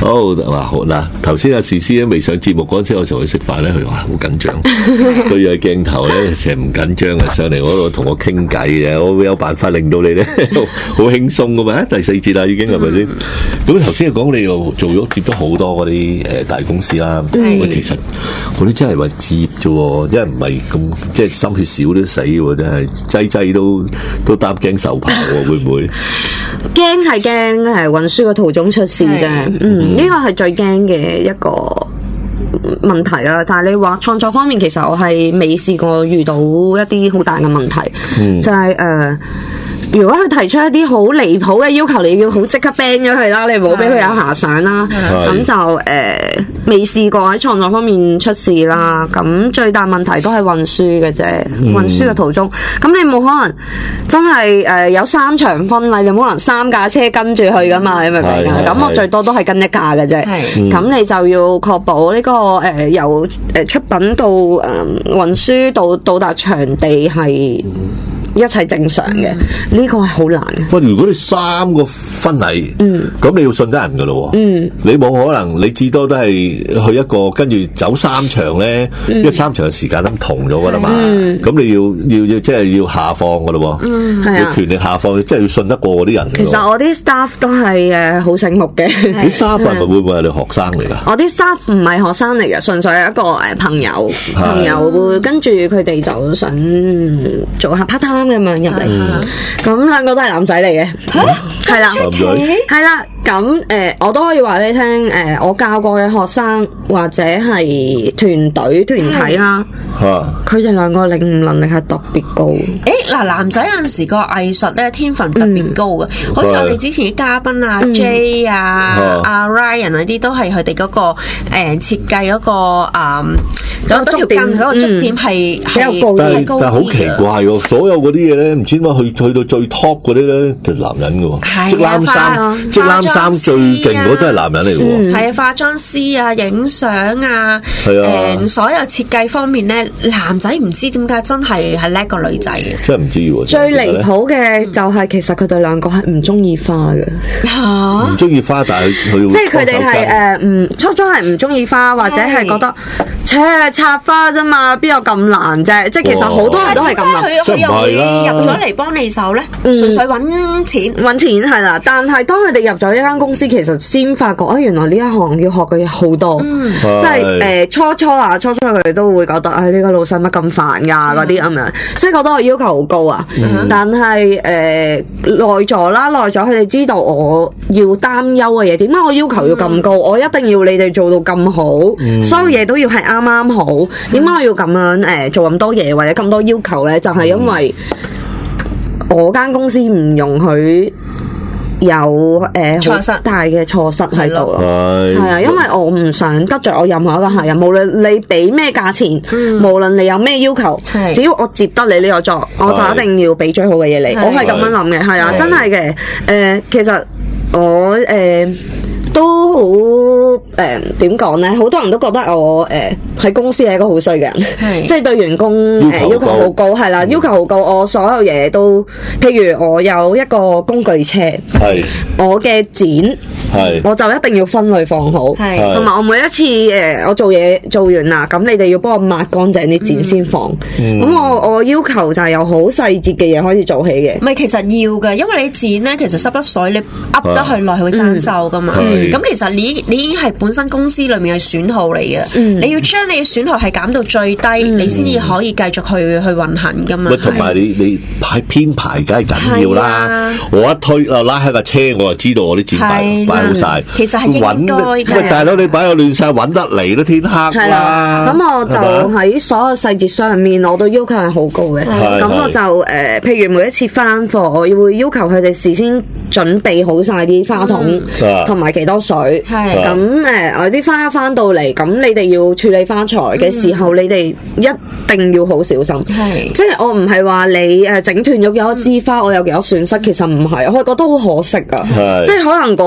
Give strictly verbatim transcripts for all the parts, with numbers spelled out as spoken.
好嗱，好嗱，頭先阿時思咧未上節目嗰陣時，我同佢食飯咧，佢話好緊張，佢有鏡頭咧成日唔緊張嘅，上嚟我度同我傾偈嘅，我會有辦法令到你咧好輕鬆噶嘛。第四節啦，已經係咪先？咁頭先講你又做咗接咗好多嗰啲誒大公司啦，喂，其實嗰啲真係話接啫，真係唔係咁，即係心血少都死喎，真係劑劑都都擔驚受怕喎，會唔會？ 驚係驚係運輸嘅途中出事啫，嗯，呢個係最驚嘅一個問題啦。但係你話創作方面，其實我係未試過遇到一啲好大嘅問題，嗯、就係、是、誒。Uh, 如果佢提出一啲好離譜嘅要求，你要好即刻 ban 咗佢啦，你唔好俾佢有遐想啦。咁就誒未試過喺創作方面出事啦。咁最大問題都係運輸嘅啫，嗯、運輸嘅途中。咁你冇可能真係誒、呃、有三場婚禮，你冇可能三架車跟住去噶嘛？你明唔明啊？咁我最多都係跟一架嘅啫。咁、嗯、你就要確保呢、這個誒、呃、由誒出品到誒、呃、運輸到到達場地係。一切正常嘅，呢、嗯、個係好難嘅。 喂，如果你三個婚禮，嗯，咁你要信得人噶咯，嗯，你冇可能，你至多都係去一個，跟住走三場咧，嗯、因為三場嘅時間都唔同咗噶啦嘛，咁、嗯、你要要要即係要下放噶咯，嗯，係啊，要權力下放，即係要信得過嗰啲人。 其實我啲 staff 都係誒好醒目嘅， 啲 staff 係咪會唔會係你學生嚟噶？ 我啲 staff 唔係學生嚟嘅，純粹係一個誒朋友，朋友會跟住佢哋就想做下 part time。咁樣入嚟，咁兩個都係男仔嚟嘅，係啦，係啦，咁誒，我都可以話俾你聽，誒，我教過嘅學生或者係團隊團體啦，佢哋兩個領悟能力係特別高。誒， 嗱，男仔有陣時個藝術咧天分特別高嘅，好似我哋之前啲嘉賓啊 J 啊、阿 Ryan 嗰啲，都係佢哋嗰個誒設計嗰個誒嗰條筋嗰個觸點係比較高啲，高啲嘅。但係好奇怪喎，所有嗰啲嘢咧，唔知點解去去到最 top 嗰啲咧，就男人嘅喎，織冷衫，織冷衫最勁嗰都係男人嚟嘅喎。係啊，化妝師啊，影相啊，誒，所有設計方面咧，男仔唔知點解真係係叻過女仔嘅。真係唔知喎。 最離譜嘅就係其實佢哋兩個係唔中意花嘅。 嚇！唔中意花，但係佢即係佢哋係誒唔初初係唔中意花，或者係覺得，切插花啫嘛，邊有咁難啫？即係其實好多人都係咁諗。 佢又會入咗嚟幫你手咧，純粹揾錢揾錢係啦。但係當佢哋入咗呢間公司，其實先發覺啊，原來呢一行要學嘅嘢好多。嗯、即係誒、呃、初初啊，初初佢哋都會覺得啊，呢、哎呢個老細乜咁煩㗎嗰啲咁樣，所以覺得我要求好高啊。嗯、但係誒耐咗啦，耐咗佢哋知道我要擔憂嘅嘢，點解我要求要咁高？嗯、我一定要你哋做到咁好，嗯、所有嘢都要係啱啱好。點解我要咁樣誒、呃、做咁多嘢或者咁多要求咧？就係、是、因為我間公司唔容許有誒好、呃、大嘅錯失喺度咯，係啊，因為我唔想得罪我任何一個客人，無論你俾咩價錢，嗯、無論你有咩要求，是只要我接得你呢個作，我就一定要俾最好嘅嘢你。是我係咁樣諗嘅，係啊，真係嘅。誒、呃，其實我誒。呃都好誒點講咧？好多人都覺得我誒喺、呃、公司係一個好衰嘅人，是即係對員工誒、呃、要求好高，係啦，要求好高。我所有嘢都，譬如我有一個工具車，係我嘅剪，係我就一定要分類放好，係同埋我每一次誒、呃、我做嘢做完啦，咁你哋要幫我抹乾淨啲剪先放。咁、嗯、我我要求就係有好細節嘅嘢可以做起嘅。 唔係，其實要嘅，因為你剪咧，其實濕得水，你噏得去耐，佢會生鏽噶嘛。嗯咁其實你你已經係本身公司裏面嘅損耗嚟嘅，嗯、你要將你嘅損耗係減到最低，嗯、你先至可以繼續去去運行噶嘛。 同埋你你排編排梗係緊要啦，啊、我一推啊拉開架車，我就知道我啲剪擺擺好晒。 其實係應該嘅。 喂，大佬你擺到亂晒，揾得嚟都天黑啦。 咁、啊、我就喺所有細節上面，我都要求係好高嘅。咁、啊、我就誒、呃，譬如每一次翻貨，我會要求佢哋事先準備好晒啲花筒同埋幾多水。係咁誒，我啲花翻到嚟，咁你哋要處理花材嘅時候，嗯、你哋一定要好小心。係，即係我唔係話你誒整斷咗幾多枝花，我有幾多損失，其實唔係，我係覺得好可惜啊。係，即係可能嗰個花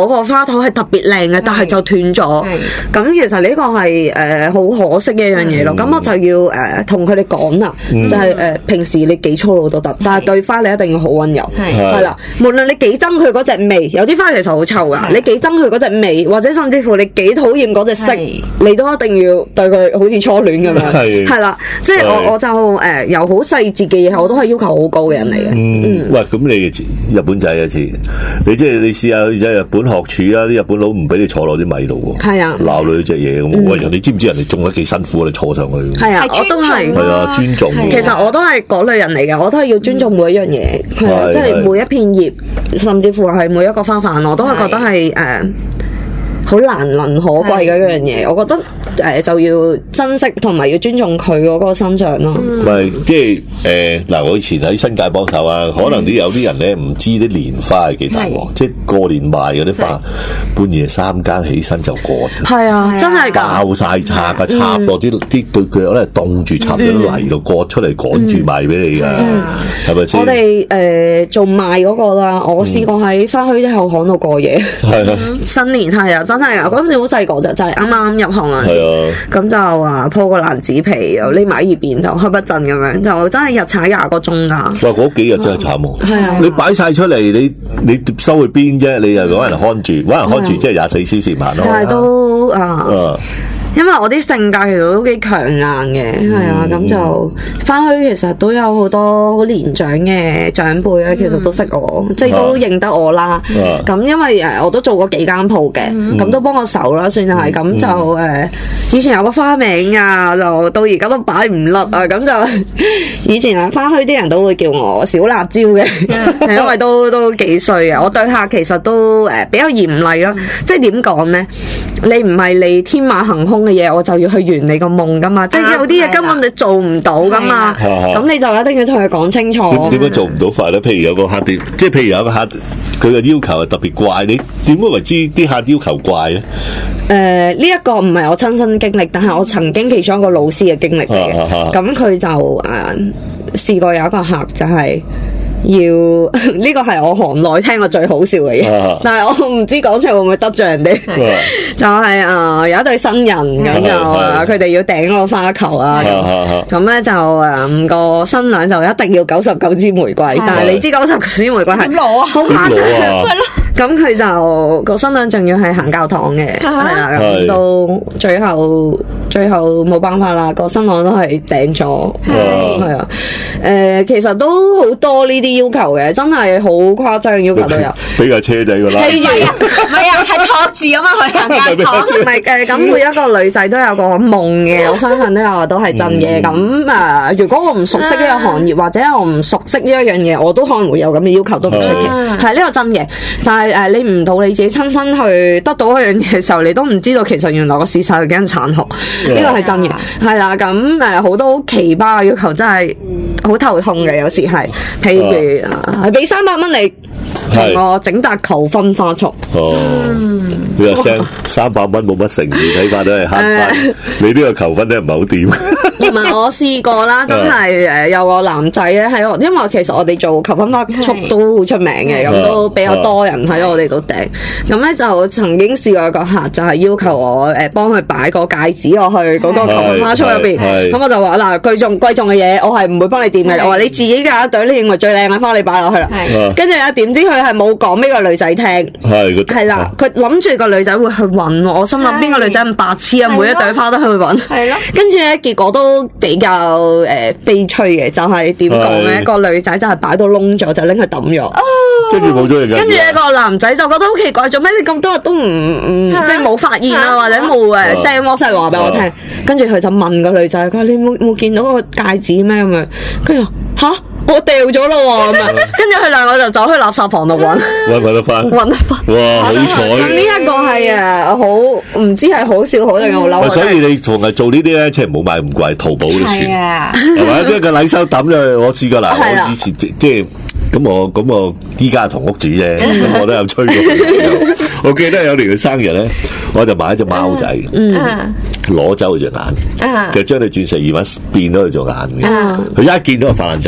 花頭係特別靚嘅，但係就斷咗。咁其實呢個係誒好可惜嘅一樣嘢咯。咁我就要誒同佢哋講啦，就係誒平時你幾粗魯都得，但係對花你一定要好溫柔。係啦，無論你幾憎佢嗰隻味，有啲花其實好臭噶，你幾憎佢嗰隻味，或者甚至乎你幾討厭嗰隻色，你都一定要對佢好似初戀咁樣。係啦，即係我我就誒由好細節嘅嘢，我都係要求好高嘅人嚟嘅。 嗯，喂，咁你日本仔一次，你即係你試下喺日本學廚啊，啲日本佬唔俾你坐落啲米度喎。係啊，鬧你隻嘢咁。喂，人哋知唔知人哋種得幾辛苦啊？你坐上去。係啊，我都係。係啊，尊重。其實我都係嗰類人嚟嘅，我都係要尊重每一樣嘢，係啊，即係每一片葉，甚至乎係每一個花瓣，我都係覺得係誒好難能可貴嘅一樣嘢。我覺得誒就要珍惜同埋要尊重佢嗰個生長咯。唔係，即係誒嗱，我以前喺新界幫手啊，可能啲有啲人咧唔知啲蓮花係幾大鑊，即係過年賣嗰啲花，半夜三更起身就割。係啊，真係㗎，爆晒插㗎，插落啲啲對腳咧凍住，插咗泥度割出嚟趕住賣俾你㗎，係咪先？我哋誒做賣嗰個啦，我試過喺花墟啲後巷度過夜。係啊，新年係啊，真係啊，嗰陣時好細個啫，就係啱啱入行啊。咁就啊鋪個爛紙皮，又匿埋喺入邊就開不震咁樣，就真係日踩廿個鐘㗎。哇！嗰幾日真係慘喎。係啊，你擺晒出嚟，你你收去邊啫？你又揾人看住，揾人看住，即係廿四小時慢咯。但係都啊。因為我啲性格其實都幾強硬嘅，係啊，咁就返去其實都有好多好年長嘅長輩咧，其實都識我，即係都認得我啦。咁因為誒我都做過幾間鋪嘅，咁都幫我手啦，算係咁就誒。以前有個花名啊，就到而家都擺唔甩啊，咁就以前啊返去啲人都會叫我小辣椒嘅，係因為都都幾衰啊。我對客其實都誒比較嚴厲咯，即係點講咧？你唔係你天馬行空嘅嘢，我就要去圓你個夢噶嘛，即係有啲嘢根本你做唔到噶嘛，咁你就一定要同佢講清楚。點解做唔到法咧？譬如有個客點，即係譬如有個客，佢嘅要求係特別怪，你點解為之啲客要求怪咧？誒，呢一個唔係我親身經歷，但係我曾經其中一個老師嘅經歷嚟嘅。咁佢就誒試過有一個客就係。要呢個係我行內聽過最好笑嘅嘢，啊、但係我唔知講出會唔會得罪人哋。啊、就係、是、啊、呃、有一對新人咁就佢哋要訂個花球啊，咁咧就誒個新娘就一定要九十九支玫瑰，啊、但係你知九十九支玫瑰係點攞啊？好誇張係咯。咁佢就個新娘仲要係行教堂嘅，係啦，咁到最後最後冇辦法啦，個新郎都係訂咗，係啊，誒其實都好多呢啲要求嘅，真係好誇張要求都有，俾架車仔個啦，係啊，係托住咁樣去行教堂，唔係誒咁每一個女仔都有個夢嘅，我相信呢個都係真嘅。咁誒，如果我唔熟悉呢個行業或者我唔熟悉呢一樣嘢，我都可能會有咁嘅要求都唔出奇，係呢個真嘅，但係。誒，你唔到你自己親身去得到一樣嘢嘅時候，你都唔知道其實原來個事實係幾咁殘酷，呢個係真嘅，係啦。咁誒，好多好奇葩嘅要求真係好頭痛嘅，有時係，譬如係俾三百蚊你同我整紮求婚花束。哦，你話聲三百蚊冇乜誠意，睇法都係慳翻。你呢個求婚咧唔係好掂。唔係我試過啦，真係誒有個男仔咧喺我，因為其實我哋做求婚花束都好出名嘅，咁都比較多人喺我哋度訂。咁咧就曾經試過有個客就係要求我誒幫佢擺個戒指落去嗰個求婚花束入邊，咁我就話嗱，貴重貴重嘅嘢我係唔會幫你掂嘅，我話你自己揀一對你認為最靚嘅花你擺落去啦。跟住啊點知佢係冇講俾個女仔聽，係係啦，佢諗住個女仔會去揾，我心諗邊個女仔咁白痴啊，每一朵花都去揾，係咯。跟住咧結果都。都比較誒、呃、悲催嘅，就係點講咧？個女仔就係擺到窿咗，就拎佢抌咗，跟住冇咗人。跟住咧個男仔就覺得好奇怪，做咩你咁多日都唔唔即係冇發現啊，或者冇誒 send message 話俾我聽？跟住佢就問個女仔：佢話你冇冇見到個戒指咩？咁樣跟住吓。我掉咗咯喎，咁啊，跟住佢兩個就走去垃圾房度揾，揾揾得翻，揾得翻，哇，好彩！咁呢一個係啊，好唔知係好笑好定好嬲。所以你逢係做呢啲咧，即係唔好買咁貴，淘寶都算，係嘛？即係個禮收抌咗，我試過啦，我以前即係咁我咁我依家同屋住啫，咁我都有吹過。我記得有年佢生日咧，我就買一隻貓仔，攞走佢隻眼，就將你鑽石耳環變咗佢做眼嘅。佢一見到個發爛仔咁搞。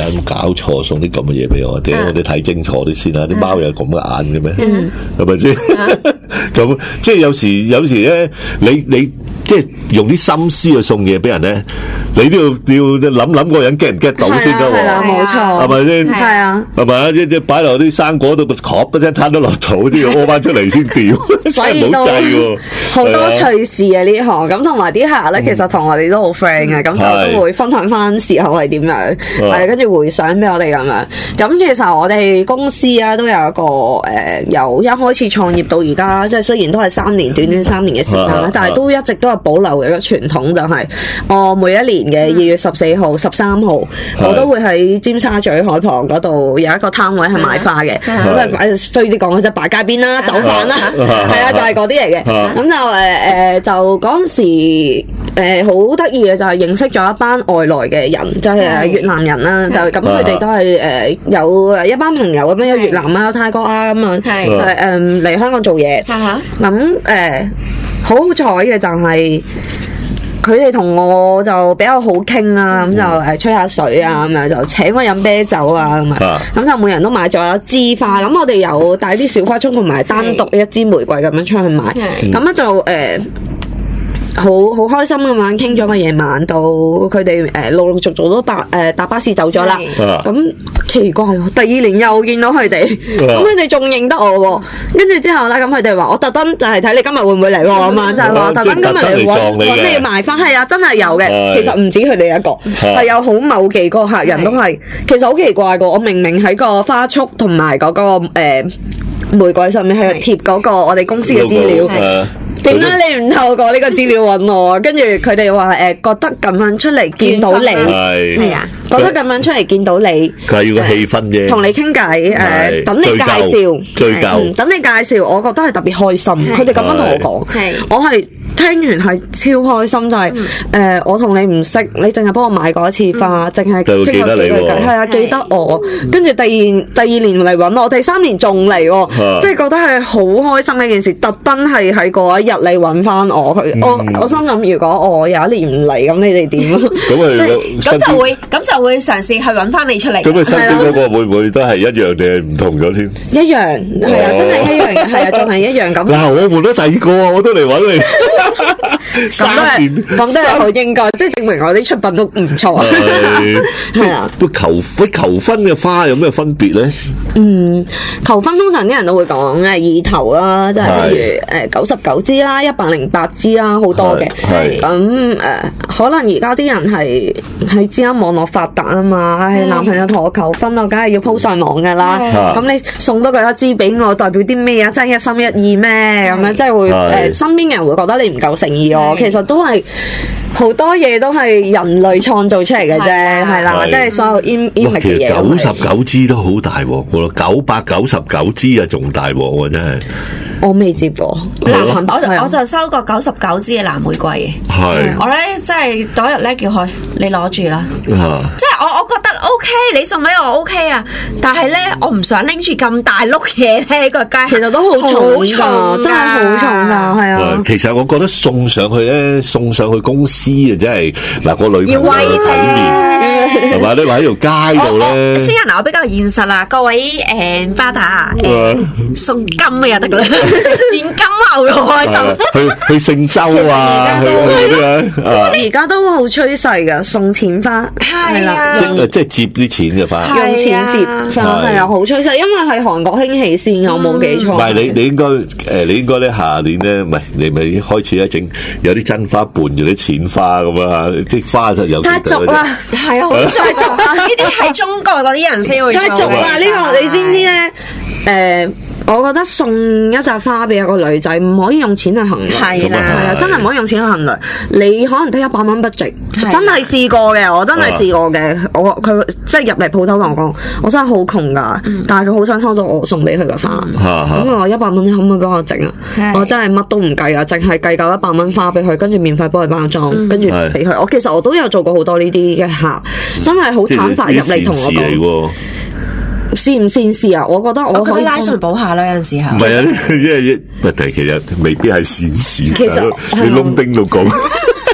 搞錯送啲咁嘅嘢俾我？點解我哋睇清楚啲先啦？啲貓有咁嘅眼嘅咩？係咪先？咁即係有時有時咧，你你即係用啲心思去送嘢俾人咧，你都要要諗諗個人 get 唔 get 到先得喎。 係啦，冇錯， 係咪先？ 係啊， 係咪啊？即即擺落啲生果度，殼一聲攤咗落肚，都要屙翻出嚟先掉， 所以都好多趣事啊呢行。咁同埋啲客咧，其實同我哋都好 friend 嘅，咁就都會分享翻時候係點樣，係跟住回想俾我哋咁樣。咁其實我哋公司啊都有一個誒，由一開始創業到而家，即係雖然都係三年，短短三年嘅時間啦，但係都一直都係保留嘅一個傳統，就係我每一年嘅二月十四號、十三號，我都會喺尖沙咀海旁嗰度有一個攤位係賣花嘅。咁啊擺衰啲講，即係擺街邊啦、走飯啦，係啊，就係嗰啲嚟嘅。咁就誒誒，就嗰陣時誒好得意嘅就係認識咗一班外來嘅人，就係越南人啦。就咁佢哋都係誒有一班朋友咁樣，有越南啊、泰國啊咁啊，就係誒嚟香港做嘢。咁誒好好彩嘅就係佢哋同我就比較好傾啊，咁就誒吹下水啊，咁樣就請我飲啤酒啊，咁啊，咁就每人都買咗一支花，咁我哋有帶啲小花樽同埋單獨一支玫瑰咁樣出去買，咁咧就誒。呃好好開心咁樣傾咗個夜晚，到佢哋誒陸陸續續都搭誒搭巴士走咗啦。咁奇怪喎，第二年又見到佢哋，咁佢哋仲認得我喎。跟住之後咧，咁佢哋話我特登就係睇你今日會唔會嚟喎咁啊，就係話特登今日嚟揾揾你賣花，係啊，真係有嘅。其實唔止佢哋一個，係有好某幾個客人都係，其實好奇怪㗎。我明明喺個花束同埋嗰個誒玫瑰上面係貼嗰個我哋公司嘅資料。點解你唔透過呢個資料揾我啊？跟住佢哋話誒，覺得咁樣出嚟見到你，係啊，覺得咁樣出嚟見到你， 佢係要個氣氛啫， 同你傾偈誒，等你介紹， 追究， 等你介紹，我覺得係特別開心。佢哋咁樣同我講，我係聽完係超開心，就係誒，我同你唔識，你淨係幫我買過一次花，淨係傾過幾句偈，係啊，記得我。跟住第二第二年嚟揾我，第三年仲嚟，即係覺得係好開心嘅一件事。特登係喺嗰一日你揾翻我，佢我我心諗，如果我有一年唔嚟，咁你哋點啊？ 咁啊， 咁就會咁就會嘗試去揾翻你出嚟。 咁啊，身邊嗰個會唔會都係一樣定係唔同咗添？ 一樣係啊，真係一樣嘅，係啊，仲係一樣咁。 嗱，我換咗第二個啊，我都嚟揾你。 咁都係，咁都係好應該，即係證明我啲出品都唔錯。係啊， 喂，求喂求婚嘅花有咩分別咧？ 嗯，求婚通常啲人都會講誒意頭啦，即係譬如誒九十九支啦，一百零八支啦，好多嘅。係咁誒，可能而家啲人係係知啦，網絡發達啊嘛，係男朋友同我求婚，我梗係要 po 上網噶啦。咁你送多佢一支俾我，代表啲咩啊？真係一心一意咩？咁樣即係會誒，身邊嘅人會覺得你唔夠誠意哦。其實都係好多嘢都係人類創造出嚟嘅啫，係啦，即係所有 im image 嘅嘢。 九十九支都好大鑊噶咯，九百九十九支啊，仲大鑊喎，真係。 我未接過， 南韓我就我就收過九十九支嘅藍玫瑰嘅。係我咧，即係嗰日咧叫佢你攞住啦。即係我我覺得 O K， 你送俾我 O K 啊，但係咧我唔想拎住咁大碌嘢咧個街， 其實都好重㗎，真係好重㗎，係啊。 其實我覺得送上去咧，送上去公司啊，真係嗱個女朋友要威啫，係嘛？你話喺條街度咧， 私人我比較現實啦，各位誒巴打送金嘅就得㗎啦。現金後又開心， 去去姓周啊，去去啲啊， 而家都好趨勢噶，送錢花係啦， 即係即係接啲錢嘅花， 用錢接花係啊，好趨勢，因為係韓國興起先，我冇記錯。 唔係你你應該誒，你應該咧下年咧，唔係你咪開始咧整有啲真花伴住啲錢花咁啊，啲花就有太俗啦，係啊，好太俗啦， 呢啲係中國嗰啲人先會太俗啦，呢個你知唔知咧？誒。我覺得送一扎花俾一個女仔，唔可以用錢去衡量。係啦，係啊，真係唔可以用錢去衡量。你可能得一百蚊不值，真係試過嘅，我真係試過嘅。我佢即係入嚟鋪頭同我講，我真係好窮㗎，但係佢好想收到我送俾佢嘅花。咁我話一百蚊，你可唔可以幫我整啊？我真係乜都唔計啊，淨係計夠一百蚊花俾佢，跟住免費幫佢包裝，跟住俾佢。我其實我都有做過好多呢啲嘅客，真係好坦白入嚟同我講。試唔試試啊？我覺得我可以拉上補下啦，有陣時候。 唔係啊，因為唔係，其實未必係善事。 其實你窿丁度講，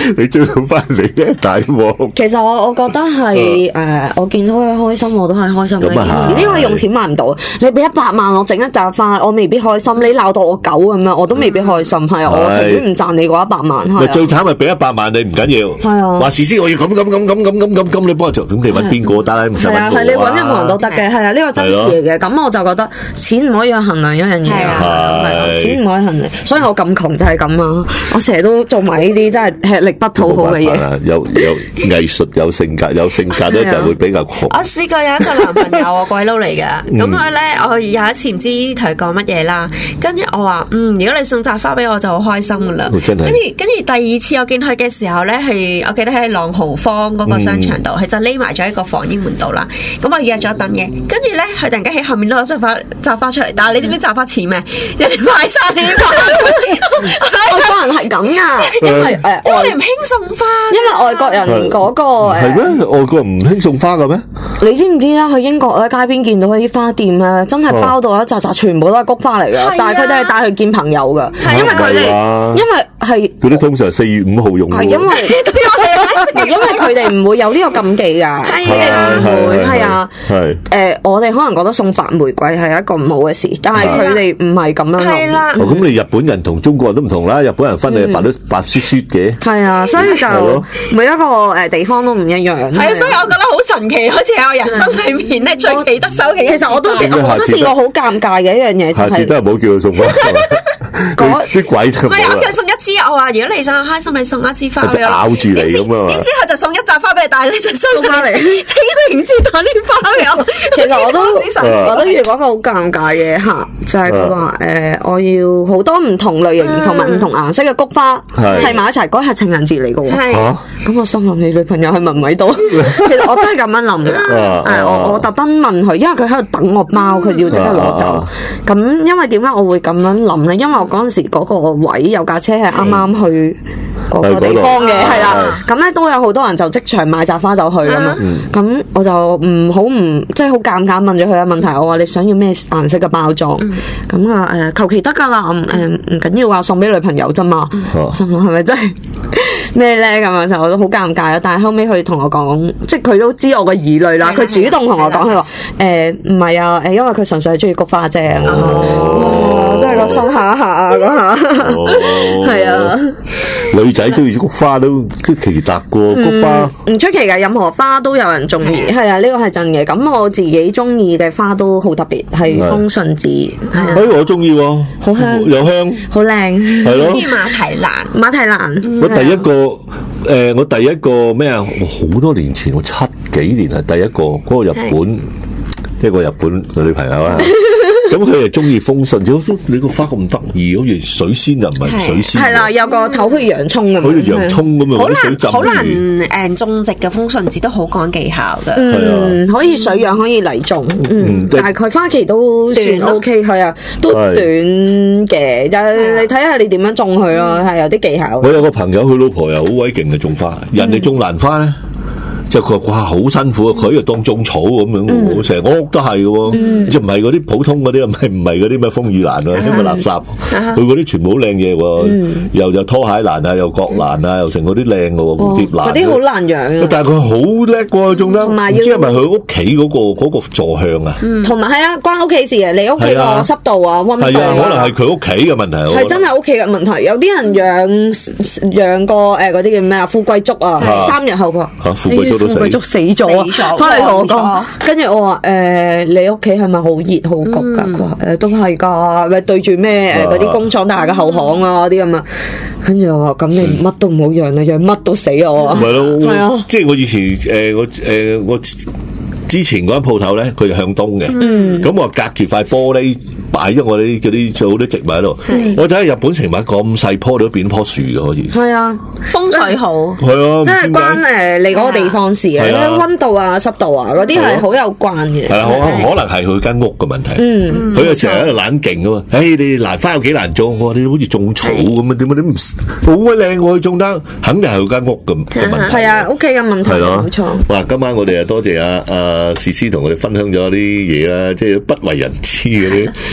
你追到翻嚟咧，大鑊。 其實我我覺得係誒，我見到佢開心，我都係開心嘅一件咁啊事。呢個用錢買唔到。你俾一百萬我整一扎花，我未必開心。你鬧到我狗咁樣，我都未必開心。係啊，我情願唔賺你嗰一百萬。係啊。 最慘係俾一百萬你唔緊要。 係啊。 話事先我要咁咁咁咁咁咁咁咁，你幫我做，咁你揾邊個得啦？唔使揾我啊。 係啊，係你揾任何人都得嘅。係啊，呢個真事嚟嘅。咁我就覺得錢唔可以去衡量一樣嘢啊。係啊，錢唔可以衡量。所以我咁窮就係咁啊！我成日都做埋呢啲真係吃力不討好嘅嘢。 有有藝術有性格，有性格咧就會比較窮。 我試過有一個男朋友，我鬼佬嚟嘅，咁佢咧，我有一次唔知同佢講乜嘢啦，跟住我話嗯，如果你送扎花俾我就好開心噶啦。 真係。 跟住跟住第二次我見佢嘅時候咧，係我記得喺朗豪坊嗰個商場度，佢、嗯、就匿埋咗喺個防煙門度啦。咁我約咗等嘅，跟住咧佢突然間喺後面攞咗扎花扎花出嚟，但係你知唔知扎花錢咩？人哋買晒你啲花。 外國人係咁噶，因為誒， 因為你唔興送花， 因為外國人嗰個係咩？外國人唔興送花嘅咩？ 你知唔知啦？去英國咧，街邊見到嗰啲花店咧，真係包到一紮紮，全部都係菊花嚟噶。但係佢哋係帶去見朋友噶，因為佢哋，因為係嗰啲通常四月五號用。 係因為因為佢哋唔會有呢個禁忌噶，佢哋唔會係啊。係誒，我哋可能覺得送白玫瑰係一個唔好嘅事，但係佢哋唔係咁樣諗。 咁你日本人同中國人都唔同啦，日本人分你白都白雪雪嘅。係啊，所以就每一個誒地方都唔一樣。 係啊，所以我覺得好神奇，好似喺我人生裏面咧最記得手嘅。其實我都我都試過好尷尬嘅一樣嘢，就係下次都係唔好叫佢送花。啲鬼都唔係，我叫佢送一支，我話如果你想開心，咪送一支花俾我。 咬住你咁啊！ 點知佢就送一扎花俾你，但係你就收翻嚟清明節嗰啲花俾我。 其實我都我都遇過一個好尷尬嘅客，就係佢話誒，我要好多唔同類型同埋唔同顏色嘅菊花砌埋一齊，嗰日情人節嚟嘅喎。咁我心諗你女朋友係咪唔喺度？其實我真係咁樣諗嘅。誒，我我特登問佢，因為佢喺度等我包，佢要即刻攞走。咁因為點解我會咁樣諗咧？因為我嗰陣時嗰個位有架車係啱啱去嗰個地方嘅，係啦。咁咧都有好多人就即場買扎花走去咁樣。咁我就唔好唔即係好尷尬問咗佢嘅問題。我話你想要咩顏色嘅包裝？咁啊誒，求其得㗎啦。誒唔緊要話送俾女朋友啫嘛。心諗係咪真係咩咧？咁樣就我都好尷尬啦。但係後尾佢同我講，即係佢都知我嘅疑慮啦。佢主動同我講，佢話誒唔係啊，誒因為佢純粹係中意菊花啫。哦，真係個心下下啊嗰下，係啊。 女仔中意菊花都即係奇特過菊花， 唔出奇㗎。任何花都有人中意，係啊，呢個係真嘅。咁我自己中意嘅花都好特別，係風信子。 誒，我中意喎， 好香， 又香， 好靚， 係咯。 中意馬蹄蘭， 馬蹄蘭。 我第一個誒，我第一個咩啊？好多年前，我七幾年係第一個嗰個日本，即係個日本嘅女朋友啊。咁佢係中意風信子，你個花咁得意，好似水仙又唔係水仙， 係啦，有個頭好似洋葱咁， 好似洋葱咁啊， 好難好難誒種植嘅風信子都好講技巧㗎， 嗯，可以水養可以嚟種，嗯，但係佢花期都算 OK，係啊，都短嘅，但係你睇下你點樣種佢咯，係有啲技巧。 我有個朋友，佢老婆又好鬼勁嘅種花，人哋種蘭花咧。就佢話哇好辛苦啊！佢又當種草咁樣，成個屋都係嘅，就唔係嗰啲普通嗰啲，唔係唔係嗰啲咩風雨蘭啊，啲咩垃圾，佢嗰啲全部好靚嘢喎，又就拖鞋蘭啊，又角蘭啊，又成嗰啲靚嘅喎，蝴蝶蘭， 嗰啲好難養啊！ 但係佢好叻喎，種得，唔知係咪佢屋企嗰個嗰個坐向啊？ 同埋係啊，關屋企事嘅，你屋企個濕度啊、溫度啊， 可能係佢屋企嘅問題， 係真係屋企嘅問題。有啲人養養個誒嗰啲叫咩啊？富貴竹啊，三日後噃嚇富貴竹。 富貴竹死咗，翻嚟同我講，跟住我話誒，你屋企係咪好熱好焗噶？佢話誒都係噶，咪對住咩誒嗰啲工廠大廈嘅後巷啊嗰啲咁啊。跟住我話咁你乜都唔好養啦，養乜都死我。 係咯，係啊，即係我以前誒我誒我之前嗰間鋪頭咧，佢就向東嘅，咁我隔住塊玻璃。擺咗我啲嗰啲做好多植物喺度，我睇下日本成日咁細棵都變棵樹嘅可以。 係啊，風水好。 係啊， 即係關誒你嗰個地方事嘅，溫度啊、濕度啊嗰啲係好有關嘅。 係啊，可可能係佢間屋嘅問題。嗯，佢又成日喺度懶勁噶嘛。誒，你蘭花有幾難種？我話你好似種草咁啊？點解你唔好鬼靚喎？佢種得，肯定係佢間屋嘅嘅問題。 係啊，屋企嘅問題。係咯，冇錯。 哇！今晚我哋啊多謝阿阿詩詩同我哋分享咗啲嘢啦，即係不為人知嗰啲。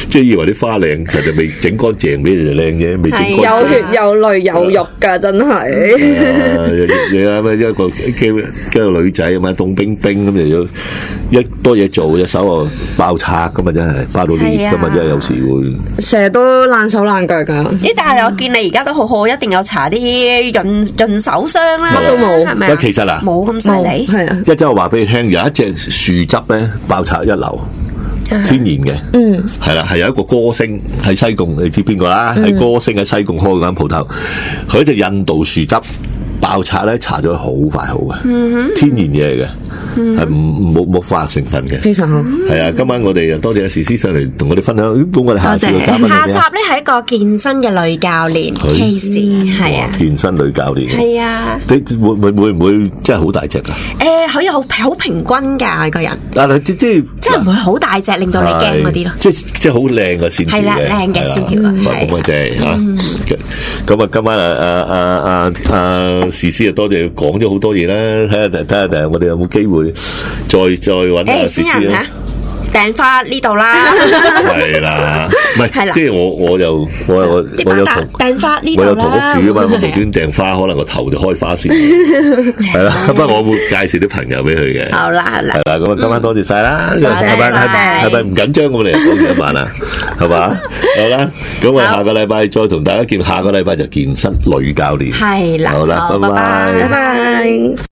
即係以為啲花靚，就就未整乾淨俾你就靚啫，未整乾淨。 有血有淚有肉㗎，真係。 你諗咩一個叫個女仔咁啊，凍冰冰咁又要一多嘢做，隻手啊爆拆㗎嘛，真係爆到裂㗎嘛，真係有時會成日都爛手爛腳㗎。 咦？但係我見你而家都好好，一定有搽啲潤潤手霜啦， 乜都冇係咪啊？ 其實嗱， 冇咁犀利， 係啊。 一陣我話俾你聽，有一隻樹汁咧爆拆一流。天然嘅，嗯，係啦，係有一個歌星喺西貢，你知邊個啦？喺、嗯、歌星喺西貢開嗰間鋪頭，佢一隻印度樹汁爆拆咧，搽咗好快好嘅，嗯、天然嘢嚟嘅。係唔冇冇化學成分嘅， 非常好。係啊，今晚我哋多謝阿時思上嚟同我哋分享。咁我哋下次嘅嘉賓係咩啊？ 下集咧係一個健身嘅女教練 Casey， 係啊， 健身女教練係啊。 你會會會唔會真係好大隻噶？ 誒，可以好好平均㗎個人。 但係即係即係唔會好大隻，令到你驚嗰啲咯。 即即係好靚嘅線條嘅， 係啦，靚嘅線條啊，係。 咁啊真係嚇。咁啊，今晚啊啊啊啊啊時思啊，多謝講咗好多嘢啦。睇下睇下睇下，我哋有冇機會？再再揾下時思啦， 訂花呢度啦， 係啦，唔係即係我我又我我我有同訂花呢度啦， 我有同屋主啊嘛，我無端訂花，可能個頭就開花線，係啦，不過我會介紹啲朋友俾佢嘅， 好啦好啦， 係啦，咁啊今晚多謝晒啦，係咪係咪唔緊張我哋講嘢一晚啊，係嘛，好啦，咁我下個禮拜再同大家見，下個禮拜就健身女教練， 係啦， 好啦，拜拜， 拜拜。